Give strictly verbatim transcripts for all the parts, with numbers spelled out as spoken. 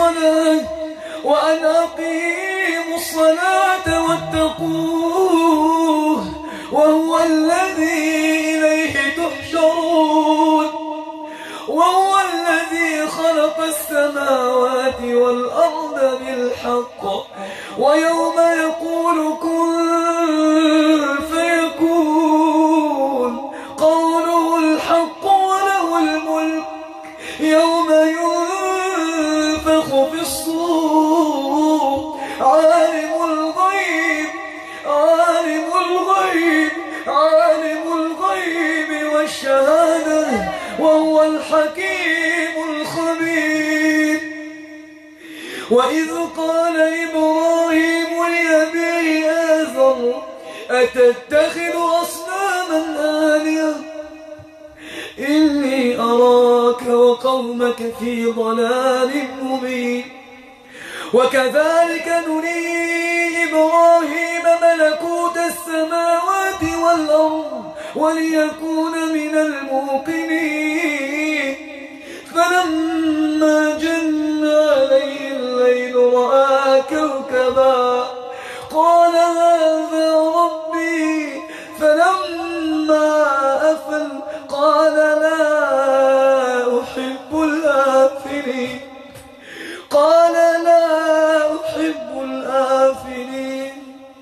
الصلاة وأن أقيموا الصلاة واتقوه وهو الذي إليه تحشرون وهو الذي خلق السماوات والأرض بالحق ويوم يقول كن فيكون قوله الحق وله الملك يوم ينفخ في الصور عالم الغيب عالم الغيب عالم الغيب والشهادة وهو الحكيم الخبير. وإذ قال إبراهيم لأبيه آزر أتتخذ أصناما آلهة إني أراك وقومك في ضلال مبين. وكذلك نري إبراهيم ملكوت السماوات والأرض وليكون من الموقنين فلما جن عليه الليل رأى كوكبا قال هذا ربي فلما أفل قال لا أحب الآفلين قال لا أحب الآفلين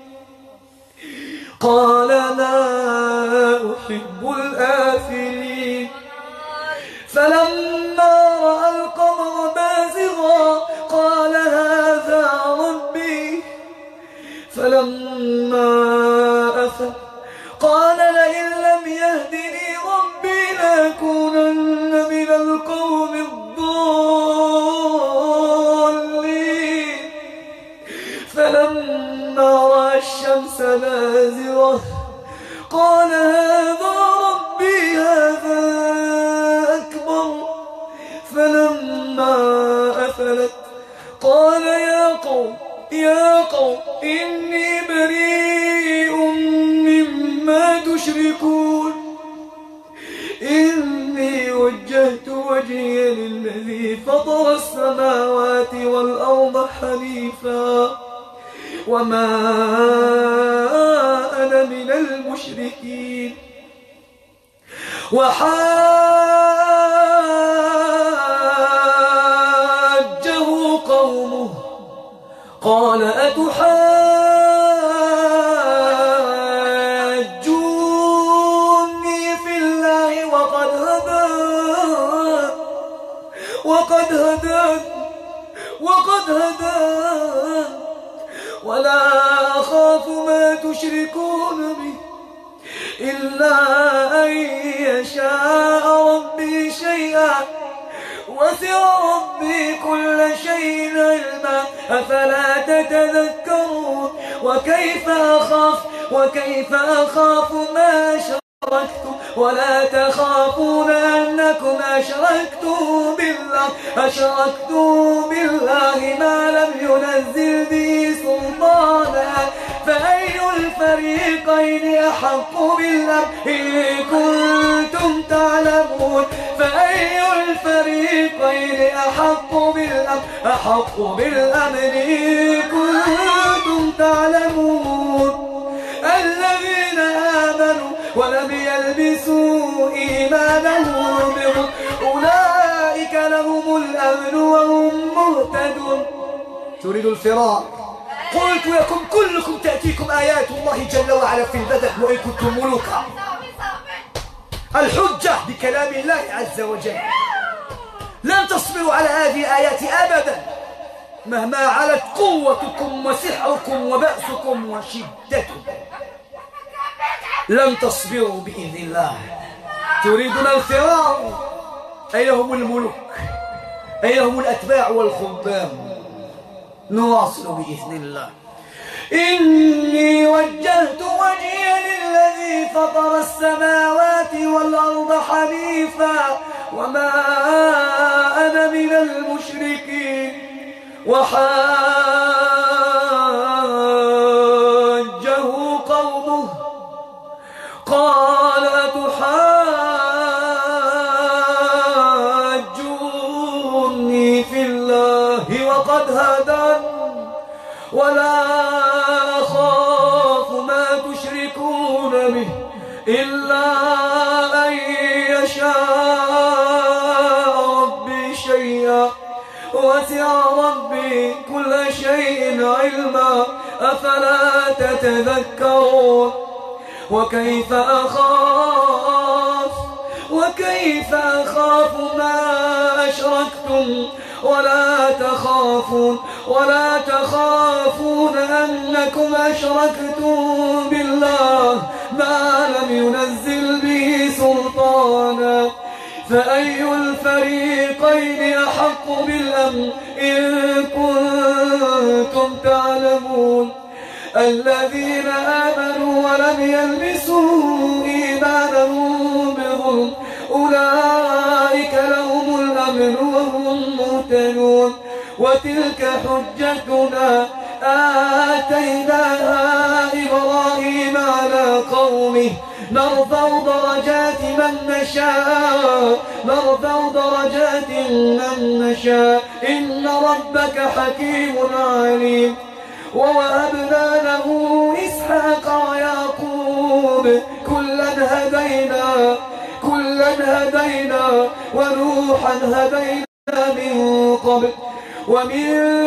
قال لا أحب الآفلين. فلما رأى القمر بازغا قال هذا ربي فلما أفل قال لئن لم يهدني ربي لأكونن من القوم الضالين. فلما رأى الشمس بازغة قال هذا ربي هذا أكبر. فلما أفلت قال يا قوم يا قوم إني بريء مما تشركون إني وجهت وجهي للذي فطر السماوات والأرض حنيفا وما أنا من المشركين. وحاجه قومه قال أتحاجوني في الله وقد هدان وقد هدان وقد هدان ولا أخاف ما تشركون به إلا أن يشاء ربي شيئا وسع ربي كل شيء علما أفلا تتذكرون. وكيف أخاف وكيف أخاف ما أشركتم ولا تخافون أنكم أشركتم بالله أشركتم بالله ما لم ينزل به سلطانا فأي الفريقين أحق بالأمن إن كنتم تعلمون فأي الفريقين أحق بالأمن أحق بالأمن إن كنتم تعلمون الذين آمنوا ولم يلبسوا إيمانهم بظلم أولئك لهم الأمن وهم مهتدون. تريد الفرار قلت لكم كلكم تأتيكم آيات الله جل وعلا في البدن وإن كنتم ملوكا. الحجة بكلام الله عز وجل لن تصبروا على هذه الآيات أبدا مهما علت قوتكم وسحركم وبأسكم وشدتكم لن تصبروا بإذن الله. تريدون الفرار أين هم الملوك أين هم الأتباع والخدام. نواصل بإذن الله. إني وجهت وجهي للذي فطر السماوات والأرض حنيفا وما أنا من المشركين. وحاجه قومه قال أتحاجوني في الله فقد هدان ولا أخاف ما تشركون به إلا أن يشاء ربي شيئا وسع ربي كل شيء علما أفلا تتذكرون وكيف أخاف وكيف أخاف ما أشركتم ولا تخافون ولا تخافون أنكم أشركتم بالله ما لم ينزل به سلطانا فأي الفريقين أحق بالأمن إن كنتم تعلمون الذين آمنوا ولم يلبسوا إيمانهم بظلم أولئك لهم الأمن وهم مهتدون وتلك حجتنا آتيناها إبراهيم على قومه نرفع درجات من نشاء نرفع درجات من نشاء إن ربك حكيم عليم ووهبنا له إسحاق ويعقوب كلا هدينا كلا هدينا ونوحا هدينا من قبل ومن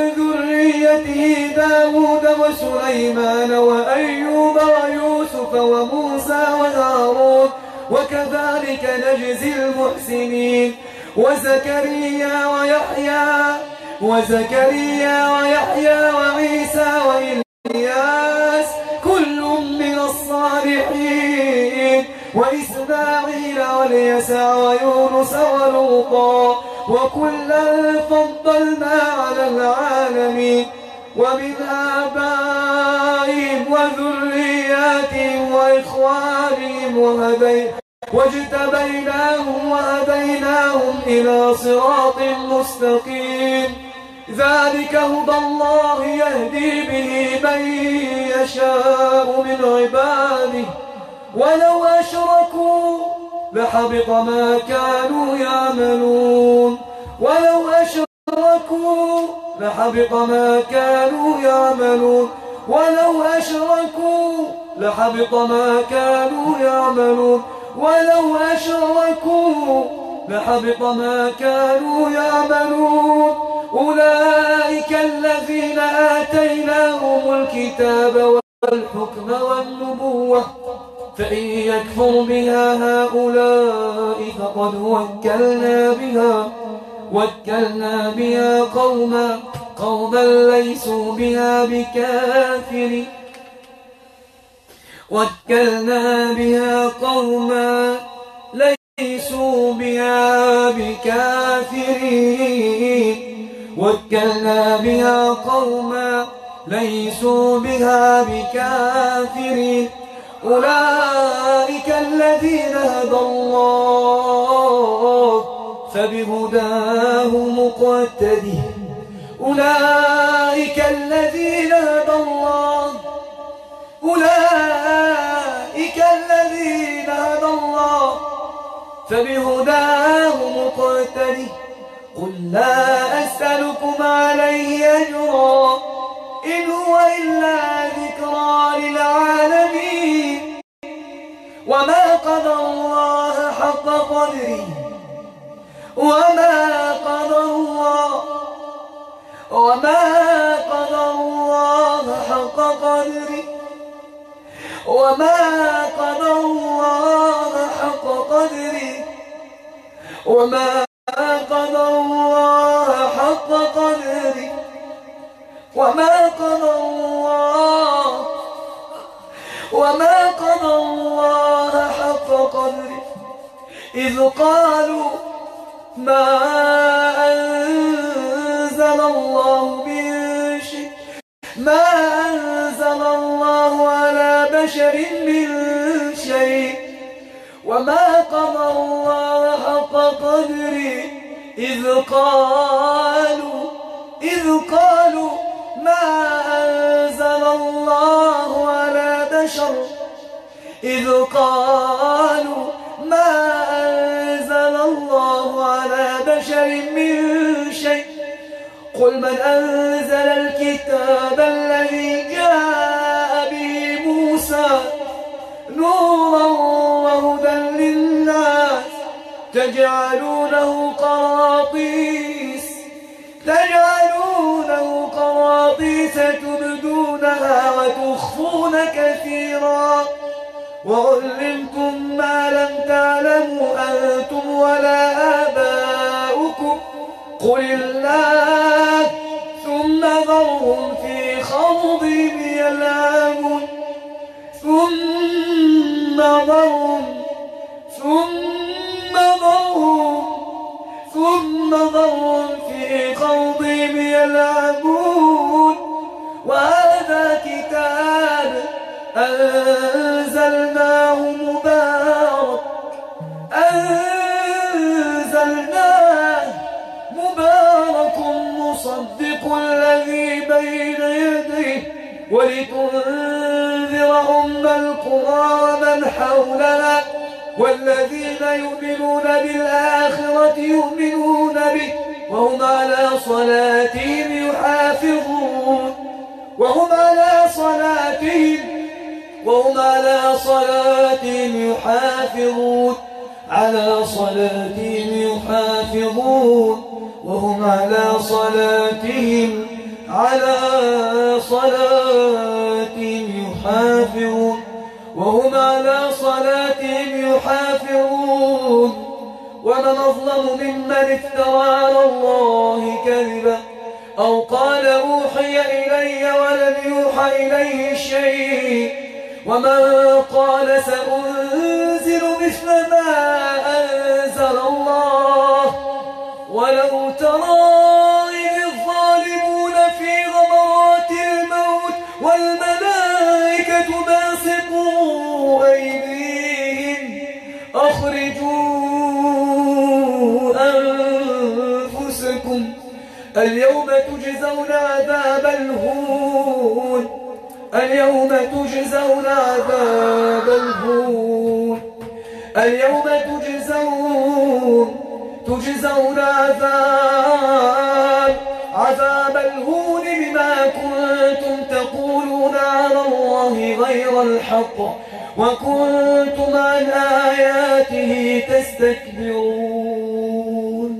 ذريته داود وسليمان وأيوب ويوسف وموسى وهارون وكذلك نجزي المحسنين وزكريا ويحيى وزكريا ويحيى وعيسى وإلياس كل من الصالحين وإسماعيل واليسع ويونس ولوطا وكلا فضلنا على العالمين ومن آبائهم وذرياتهم وإخوانهم وهديهم واجتبيناهم وهديناهم إلى صراط مستقيم ذلك هدى الله يهدي به من يشاء من عباده ولو أشركوا لحبط ما كانوا يعملون ولو أشركوا لحبط ما كانوا يعملون ولو أشركوا لحبط ما كانوا يعملون ولو أشركوا لحبط ما كانوا يعملون أولئك الذين آتيناهم الكتاب والحكم والنبوة فإن يكفر بها هؤلاء فقد وكلنا بها وكلنا بها قوما قوما ليسوا بها بكافرين وكلنا بها قوما ليسوا بها بكافرين وكلنا بها قوما ليسوا بها بكافرين أولئك الذين هدى الله فبهداه مقتدي أولئك الذين هدى الله أولئك الذين هدى الله فبهداه مقتدي قل لا أسألكم عليه أجرا إن هو إلا ذكرى للعالمين وما قدر الله حق قدره وما قدر الله وما قدر الله حق قدره وما قدر الله حق قدره وما قدر الله حق قدره وما قدر الله وما قدر الله حق قدره إذ قالوا ما أنزل الله من شيء ما أنزل الله على بشر من شيء وما قدر الله حق قدره إذ قالوا إذ قالوا ما أنزل الله على بشر إذ قالوا ما أنزل الله على بشر من شيء قل من أنزل الكتاب الذي جاء به موسى نورا وهدى للناس تجعلونه قراطيس تجعلونه قراطيس تبدونها وتخفون كثيرا وعلمتم ما لم تعلموا أنتم ولا آباؤكم قل الله ثم ذرهم في خوضهم يلعبون ثم ذرهم ثم ذرهم ثم ذرهم في خوضهم يلعبون وهذا كتاب أنزلناه مبارك أنزلناه مبارك مصدق الذي بين يديه ولتنذر أم القرى ومن حولها والذين يؤمنون بالآخرة يؤمنون به وهم على صلاتهم يحافظون وهم على صلاتهم وهم على صلاتهم يحافظون على صلاتهم يحافظون وهم على صلاتهم على صلاتهم يحافظون وهم على صلاتهم يحافظون ومن أظلم ممن افترى على الله كذبا أو قال أوحي إلي ولم يوحى إليه شيء ومن قال سأنزل مثل ما أنزل الله ولو ترى إذ الظالمون في غمرات الموت والملائكة باسطوا أيديهم أخرجوا أنفسكم اليوم تجزون عذاب الهون اليوم تجزون عذاب الهون اليوم تجزون تجزون عذاب عذاب الهون بما كنتم تقولون على الله غير الحق وكنتم عن آياته تستكبرون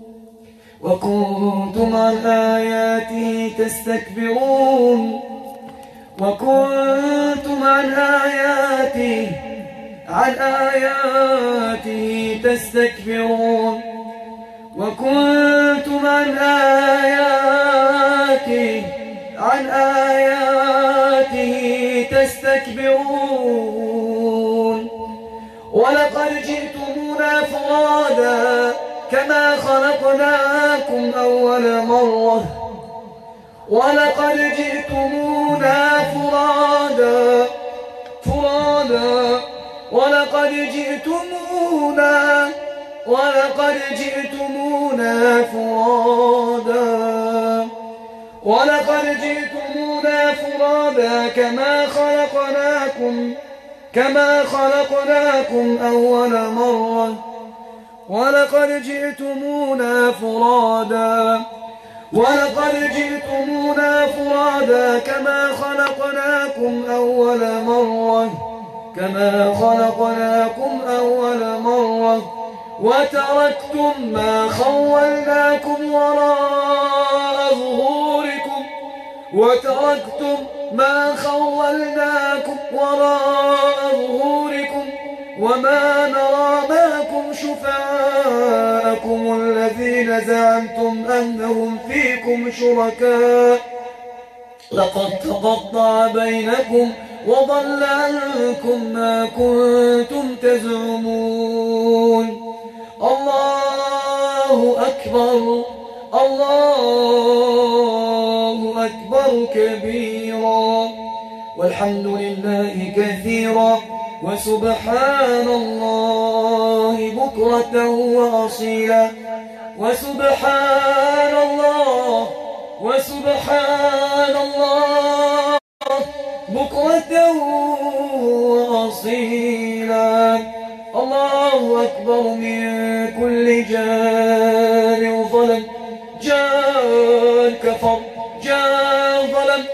وكنتم عن آياته تستكبرون وكنتم عن آياته عن آياته تستكبرون وكنتم عن آياته عن آياته تستكبرون ولقد جئتمونا فرادا كما خلقناكم أول مرة ولقد جئتمونا فرادا فرادا ولقد جئتمونا ولقد جئتمونا فرادا ولقد جئتمونا فرادا كما خلقناكم كما خلقناكم أول مرة ولقد جئتمونا فرادا ولقد جئتمونا فرادا كما خلقناكم أول مرة كما خلقناكم أول مرة وتركتم ما خولناكم وراء ظهوركم وتركتم ما خولناكم وراء ظهوركم وما نرى معكم شفعاءكم الذين زعمتم أنهم فيكم شركاء لقد تقطع بينكم وضل عنكم ما كنتم تزعمون الله أكبر الله أكبر كبيرا والحمد لله كثيرا وسبحان الله بكرة وأصيلا وسبحان الله وسبحان الله بكرة وأصيلا الله أكبر من كل جار ظلم جار كفر جاء ظلم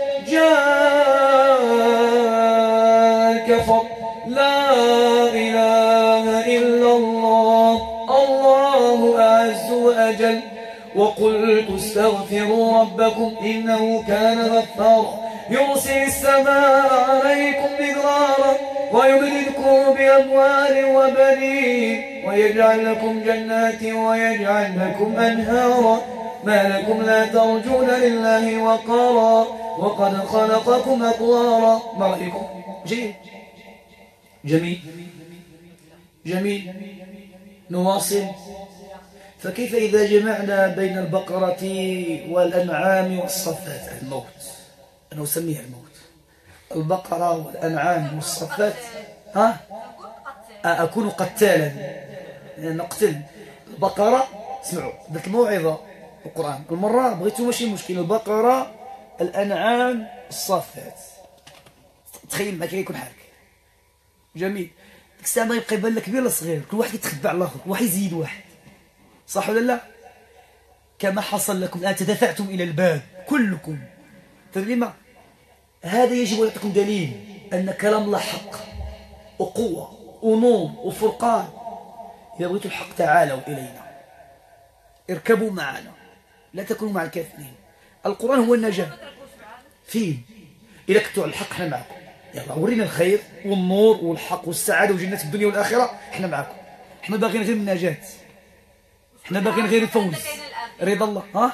جاء كفر لا إله إلا الله الله أعز وأجل وقلت استغفروا ربكم إنه كان غفارا يرسل السماء عليكم مدرارا ويمددكم بأموال وبنين ويجعل لكم جنات ويجعل لكم أنهارا ما لكم لا ترجون لله وقارا وقد خلقكم أطوارا. ما رأيكم؟ جيد جميل جميل. نواصل. فكيف إذا جمعنا بين البقرة والأنعام والصفات؟ الموت، أنا أسميها الموت. البقرة والأنعام والصفات. ها؟ أكون قتالا، نقتل البقرة. اسمعوا، ذات الموعظة القرآن المرة بغيتوا ماشي مشكل. البقرة، الأنعام، الصفات. تخيل ما كان يكون حالك. جميل. ديك الساعة ما يبقى يبان لك كبير ولا صغير، كل واحد يتخبى على الآخر، كل واحد يزيد واحد. صح ولا لا؟ كما حصل لكم الآن تدافعتم إلى الباب كلكم. تدري ما؟ هذا يجب أن يعطيكم دليل أن كلام الله حق وقوة ونور وفرقان. إذا بغيتوا الحق تعالوا إلينا، اركبوا معنا، لا تكونوا مع الكافرين. القرآن هو النجاة فيه. إذا كنتوا على الحق احنا معكم، يلا ورينا الخير والنور والحق والسعادة وجنة الدنيا والآخرة، احنا معكم. احنا باغيين غير النجاة، احنا باغيين غير الفوز، رضا الله. ها؟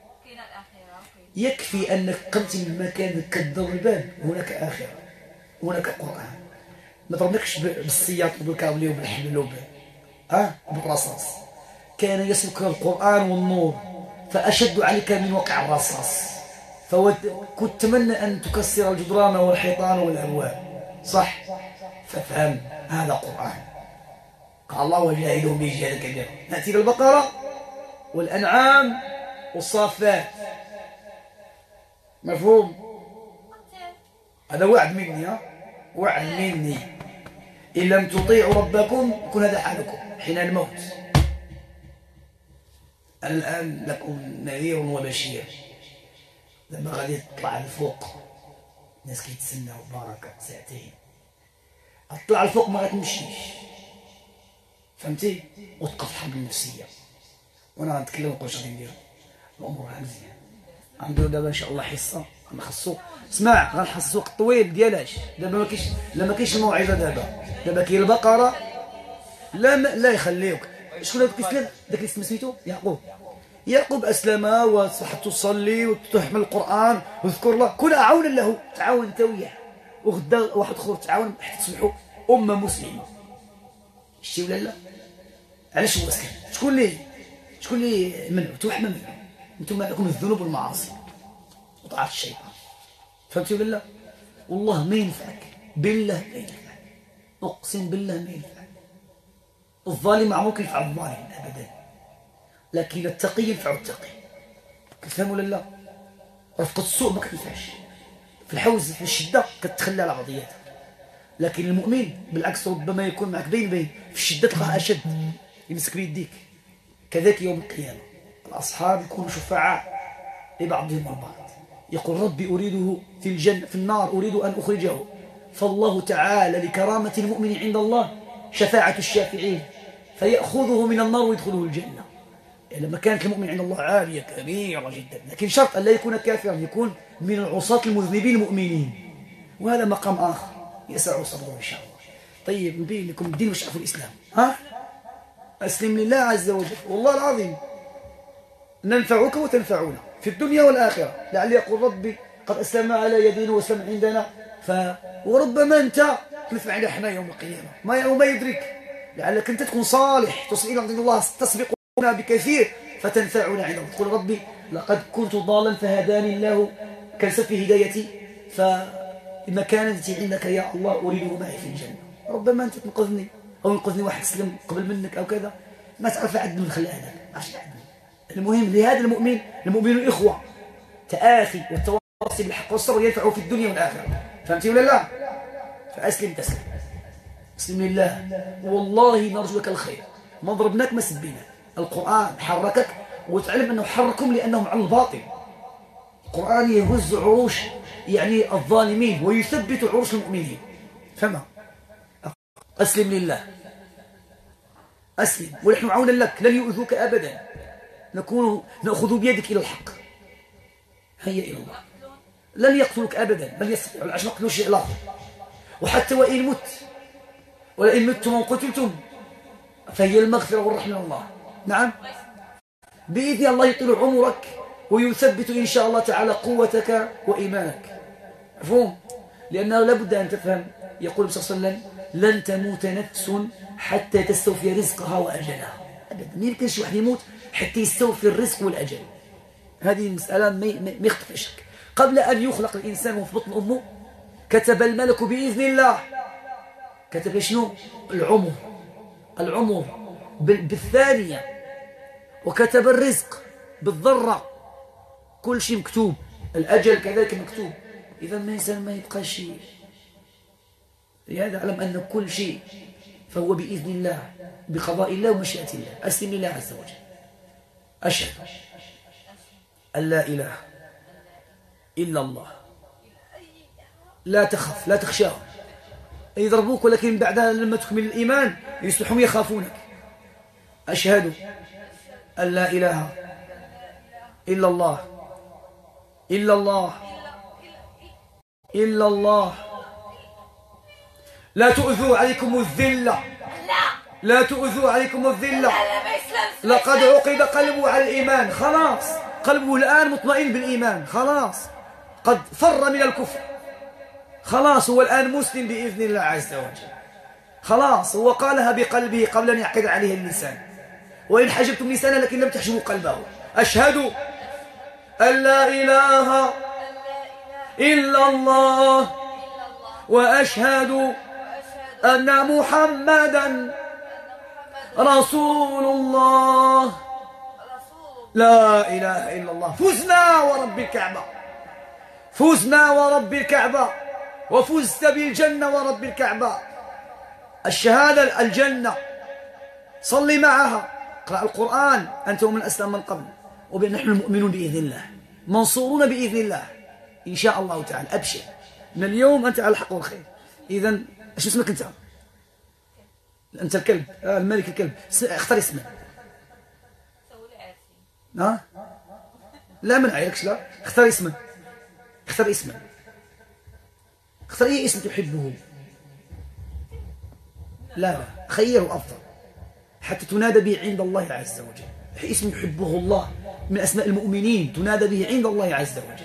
يكفي أنك قمت من مكان كدر الباب. هناك آخرة، هناك قرآن. ما ضربناكش بالسياط وبالكابلي وبالحبل وب ها بالرصاص. كان يسلك القرآن والنور فأشد عليك من وقع الرصاص. فكنت تتمنى أن تكسر الجدران والحيطان والأبواب. صح؟ فافهم هذا قرآن. قال الله وجاهدهم بجهاد كبير. نأتي للبقرة والأنعام والصافات. مفهوم؟ هذا وعد مني. ها؟ وعد مني. إن لم تطيعوا ربكم يكون هذا حالكم حين الموت. أنا الآن لكم نذير وبشير. لما غادي تطلع لفوق الناس كيتسناو بركة ساعتين، تطلع لفوق ما غتمشيش، فهمتي؟ وتبقى في الحرب النفسية. وانا غنتكلم ونقول اش غادي ندير. الامور راه مزيان. غنديرو دابا ان شاء الله حصه غنخصو. اسمع، غنحصص السوق الطويل ديالاش. دابا ما كاينش، لا ما كاينش الموعظه دابا. دابا كاين البقره. لا ما لا يخليوك. شكون هذاك الاسلام؟ داك اللي سميتو يعقوب. يعقوب أسلم وصحت تصلي وتحمل القرآن وذكر الله، كل عونا له. تعاون انت وياه، وغدا واحد اخر تعاون حتى تصبحوا أمة مسلمة. شتي ولا لا؟ علاش هو مسكين؟ شكون اللي شكون اللي منعو؟ انتو حنا منعو. انتم معكم الذنوب والمعاصي وطاعة الشيطان. فهمتي ولا لا؟ والله ما ينفعك، بالله ما ينفعك، أقسم بالله ما ينفعك. الظالم عمرك ينفع الظالم أبدا، لكن التقي ينفع التقي. كتفهم ولا لا؟ رفقة السوء ما كتنفعش. في الحوز في الشدة كتخلى على بعضياتها، لكن المؤمن بالعكس ربما يكون معك بين بين. في الشدة تلقاه أشد، يمسك بيديك. كذلك يوم القيامة الأصحاب يكونوا شفعاء لبعضهم البعض. يقول ربي أريده في الجنة في النار أريد أن أخرجه، فالله تعالى لكرامة المؤمن عند الله شفاعة الشافعين، فيأخذه من النار ويدخله الجنة. يعني لما كانت المؤمن عند الله عالية كبيرة جدا، لكن شرط أن لا يكون كافرا، يكون من العصاة المذنبين المؤمنين، وهذا مقام آخر يسع صدره إن شاء الله. طيب نبين لكم الدين واش في الإسلام. ها؟ أسلم لله عز وجل، والله العظيم ننفعك وتنفعنا في الدنيا والآخرة. لعل يقول ربي قد أسلم على يدين وسلم عندنا، ف وربما أنت تنفع على حنا يوم القيامة، ما وما يدرك، لعلك أنت تكون صالح تصل إلى عند الله، تسبقنا بكثير فتنفعنا عند الله. تقول ربي لقد كنت ضالا فهداني الله، كنسب في هدايتي، فمكانتي عندك يا الله أريده معي في الجنة. ربما أنت تنقذني أو ينقذني واحد سلم قبل منك أو كذا، ما تعرف عد من خلال هذاك. المهم لهذا المؤمن، المؤمن إخوة، تآخي والتواصي بالحق والصبر ينفعه في الدنيا والآخرة. فهمتي ولا لا؟ فأسلم تسلم، اسلم لله، والله نرجو لك الخير. ما ضربناك ما سبيناك، القرآن حركك، وتعلم أنه حركهم لأنهم على الباطل. القرآن يهز عروش يعني الظالمين ويثبت عروش المؤمنين. فما أسلم لله، أسلم ونحن عونا لك، لن يؤذوك أبدا، نكون نأخذ بيدك إلى الحق. هيا إلى الله، لن يقتلك أبدا، بل يستطيع العشر نقتلوا شيء لا. وحتى وإن مت، ولئن متم وقتلتم فهي المغفرة والرحمة من الله. نعم، بإذن الله يطيل عمرك ويثبت إن شاء الله تعالى قوتك وإيمانك. مفهوم؟ لأنه لابد أن تفهم، يقول صلى الله عليه وسلم: لن تموت نفس حتى تستوفي رزقها وأجلها. أبدا ما يمكنش واحد يموت حتى يستوفي الرزق والأجل. هذه المسألة ما يخطئ شك. قبل أن يخلق الإنسان وفي بطن أمه كتب الملك بإذن الله، كتب شنو؟ العمر، العمر بالثانية، وكتب الرزق بالذرة، كل شيء مكتوب، الأجل كذلك مكتوب. إذا ما إنسان ما يبقى شيء. لهذا أعلم أن كل شيء فهو بإذن الله، بقضاء الله ومشيئة الله. أسلم لله عز وجل. أشهد أن لا إله إلا الله، لا تخف لا تخشاهم، يضربوك ولكن بعدها لما تكمل الإيمان يصبحون يخافونك. أشهد أن لا إله إلا الله، إلا الله، إلا الله. لا تؤذوا عليكم الذلة، لا تؤذوا عليكم الذلة. لقد عقد قلبه على الإيمان، خلاص قلبه الآن مطمئن بالإيمان، خلاص قد فر من الكفر، خلاص هو الآن مسلم بإذن الله عز وجل. خلاص هو قالها بقلبه قبل أن يعقد عليه اللسان. وإن حجبتم لسانه لكن لم تحجبوا قلبه. أشهد أن لا إله إلا الله وأشهد أن محمدا رسول الله. لا إله إلا الله. فزنا ورب الكعبة، فزنا ورب الكعبة، وفزت بالجنة ورب الكعبة. الشهادة الجنة، صلي معها، اقرأ القرآن أنت ومن أسلم من قبل، ونحن المؤمنون بإذن الله، منصورون بإذن الله إن شاء الله تعالى. أبشر، من اليوم أنت على الحق والخير. إذا ايش اسمك أنت؟ أنت الكلب، آه الملك الكلب. اختار اسمك. ها؟ لا من عيركش، لا اختار اسمك، اختار اسمك، اختار أي اسم تحبه. لا لا خيره أفضل حتى تنادى به عند الله عز وجل. اسم يحبه الله من أسماء المؤمنين تنادى به عند الله عز وجل.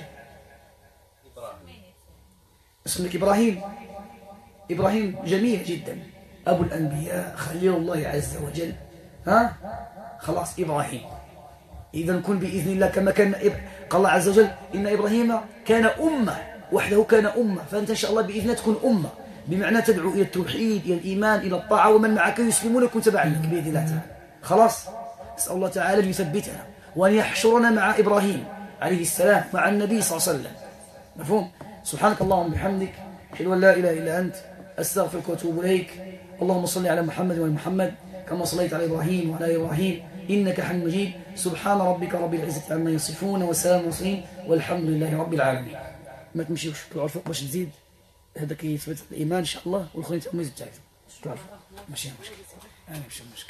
اسمك إبراهيم. إبراهيم جميل جدا، أبو الأنبياء، خليل الله عز وجل. ها خلاص إبراهيم. إذا كن بإذن الله كما كان إب... قال الله عز وجل: إن إبراهيم كان أمة، وحده كان أمة. فأنت إن شاء الله بإذن الله تكون أمة، بمعنى تدعو إلى التوحيد، إلى الإيمان، إلى الطاعة، ومن معك يسلمون يكون تبعا لك بإذن الله تعالى. خلاص نسأل الله تعالى أن يثبتنا وأن يحشرنا مع إبراهيم عليه السلام، مع النبي صلى الله عليه وسلم. مفهوم؟ سبحانك اللهم وبحمدك، أشهد أن لا إله إلا أنت، أستغفرك وأتوب إليك. اللهم صل على محمد وعلى محمد كما صليت على إبراهيم وعلى إبراهيم إنك حميد مجيد. سبحان ربك رب العزة عما يصفون وسلام على المرسلين والحمد لله رب العالمين. ما تمشيوش تعرفوا باش تزيد، هذاك يثبت الإيمان إن شاء الله، والآخرين تأموا يزيد تعرفوا. تعرفوا ماشي مشكل، أنا ماشي مشكل.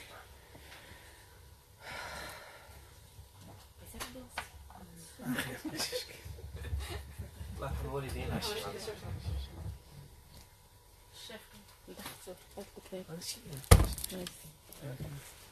ماشي مشكل. الله يحفظ الوالدين. الشيخ دخلت